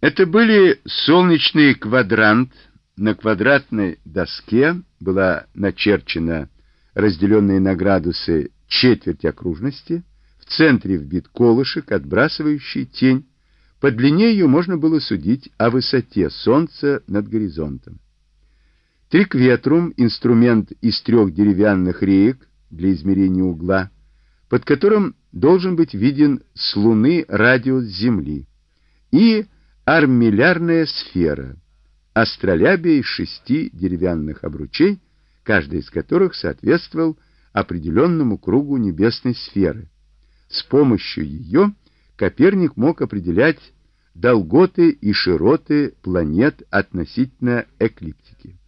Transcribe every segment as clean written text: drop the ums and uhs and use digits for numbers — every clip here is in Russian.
Это были солнечный квадрант. На квадратной доске была начерчена разделенная на градусы четверть окружности, в центре вбит колышек, отбрасывающий тень. По длине ее можно было судить о высоте Солнца над горизонтом. Трикветрум — инструмент из 3 деревянных реек для измерения угла, под которым должен быть виден с Луны радиус Земли, и армиллярная сфера — астролябия из 6 деревянных обручей, каждый из которых соответствовал определенному кругу небесной сферы. С помощью ее Коперник мог определять долготы и широты планет относительно эклиптики.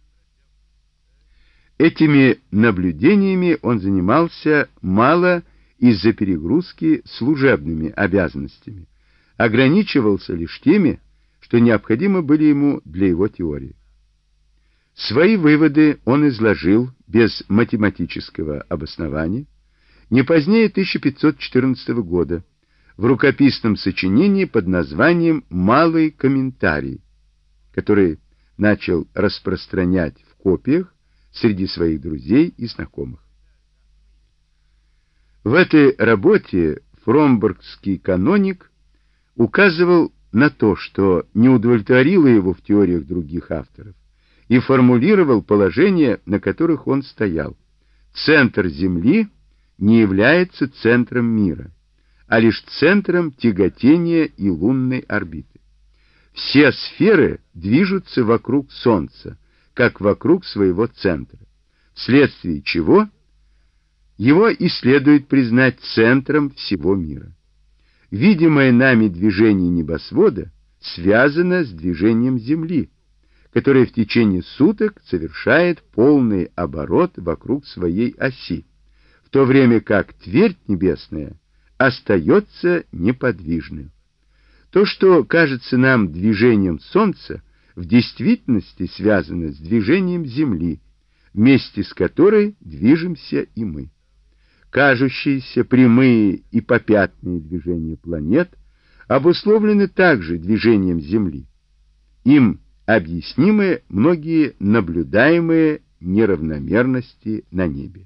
Этими наблюдениями он занимался мало из-за перегрузки служебными обязанностями, ограничивался лишь теми, что необходимы были ему для его теории. Свои выводы он изложил без математического обоснования не позднее 1514 года в рукописном сочинении под названием «Малый комментарий», который начал распространять в копиях среди своих друзей и знакомых. В этой работе фромбургский каноник указывал на то, что не удовлетворило его в теориях других авторов, и формулировал положения, на которых он стоял. Центр Земли не является центром мира, а лишь центром тяготения и лунной орбиты. Все сферы движутся вокруг Солнца, как вокруг своего центра, вследствие чего его и следует признать центром всего мира. Видимое нами движение небосвода связано с движением Земли, которая в течение суток совершает полный оборот вокруг своей оси, в то время как твердь небесная остается неподвижной. То, что кажется нам движением Солнца, в действительности связано с движением Земли, вместе с которой движемся и мы. Кажущиеся прямые и попятные движения планет обусловлены также движением Земли. Им объяснимы многие наблюдаемые неравномерности на небе.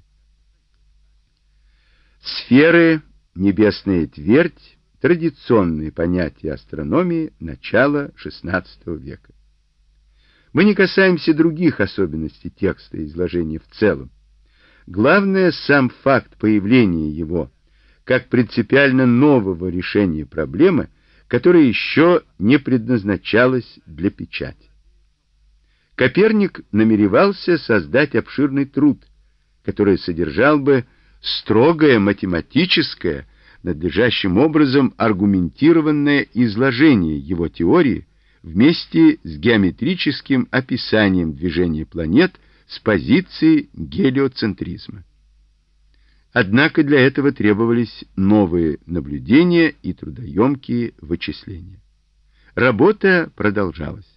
Сферы, небесная твердь — традиционные понятия астрономии начала XVI века. Мы не касаемся других особенностей текста изложения в целом. Главное — сам факт появления его, как принципиально нового решения проблемы, которая еще не предназначалась для печати. Коперник намеревался создать обширный труд, который содержал бы строгое математическое, надлежащим образом аргументированное изложение его теории вместе с геометрическим описанием движения планет с позиции гелиоцентризма. Однако для этого требовались новые наблюдения и трудоемкие вычисления. Работа продолжалась.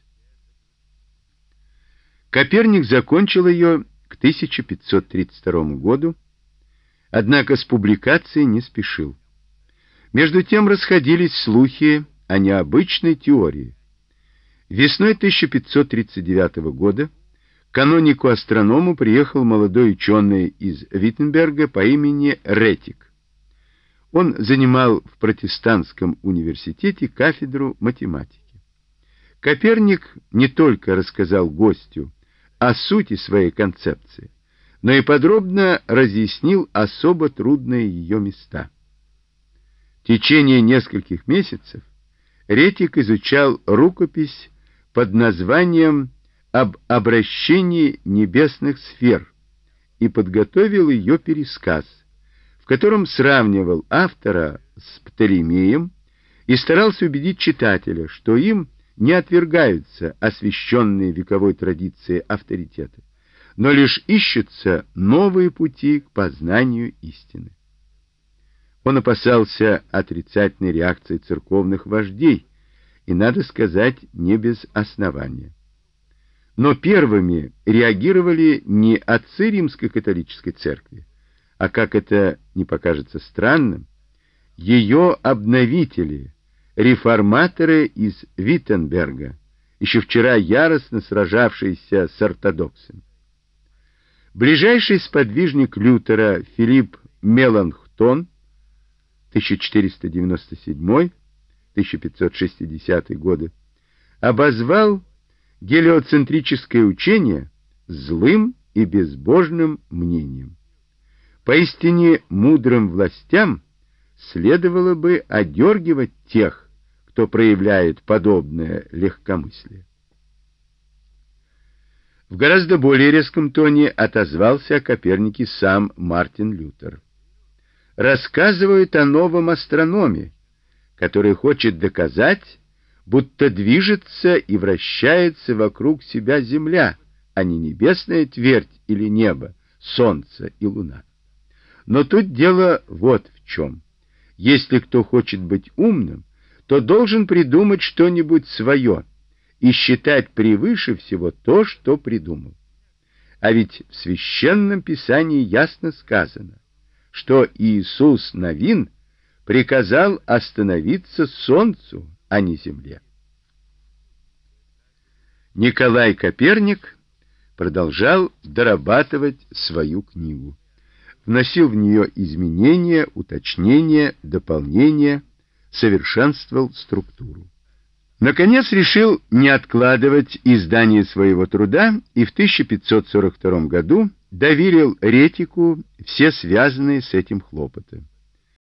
Коперник закончил ее к 1532 году, однако с публикацией не спешил. Между тем расходились слухи о необычной теории. Весной 1539 года к канонику-астроному приехал молодой ученый из Виттенберга по имени Ретик. Он занимал в протестантском университете кафедру математики. Коперник не только рассказал гостю о сути своей концепции, но и подробно разъяснил особо трудные ее места. В течение нескольких месяцев Ретик изучал рукопись под названием «Об обращении небесных сфер» и подготовил ее пересказ, в котором сравнивал автора с Птолемеем и старался убедить читателя, что им не отвергаются освященные вековой традицией авторитеты, но лишь ищутся новые пути к познанию истины. Он опасался отрицательной реакции церковных вождей, и, надо сказать, не без основания. Но первыми реагировали не отцы римско-католической церкви, а, как это не покажется странным, ее обновители, реформаторы из Виттенберга, еще вчера яростно сражавшиеся с ортодоксами. Ближайший сподвижник Лютера Филипп Меланхтон 1497-1560 годы обозвал гелиоцентрическое учение злым и безбожным мнением. Поистине мудрым властям следовало бы одергивать тех, кто проявляет подобное легкомыслие. В гораздо более резком тоне отозвался о Копернике сам Мартин Лютер. Рассказывают о новом астрономе, который хочет доказать, будто движется и вращается вокруг себя Земля, а не небесная твердь или небо, Солнце и Луна. Но тут дело вот в чем. Если кто хочет быть умным, то должен придумать что-нибудь свое и считать превыше всего то, что придумал. А ведь в Священном Писании ясно сказано, что Иисус Навин приказал остановиться Солнцу, а не Земле. Николай Коперник продолжал дорабатывать свою книгу. Вносил в нее изменения, уточнения, дополнения, совершенствовал структуру. Наконец решил не откладывать издание своего труда и в 1542 году доверил Ретику все связанные с этим хлопоты.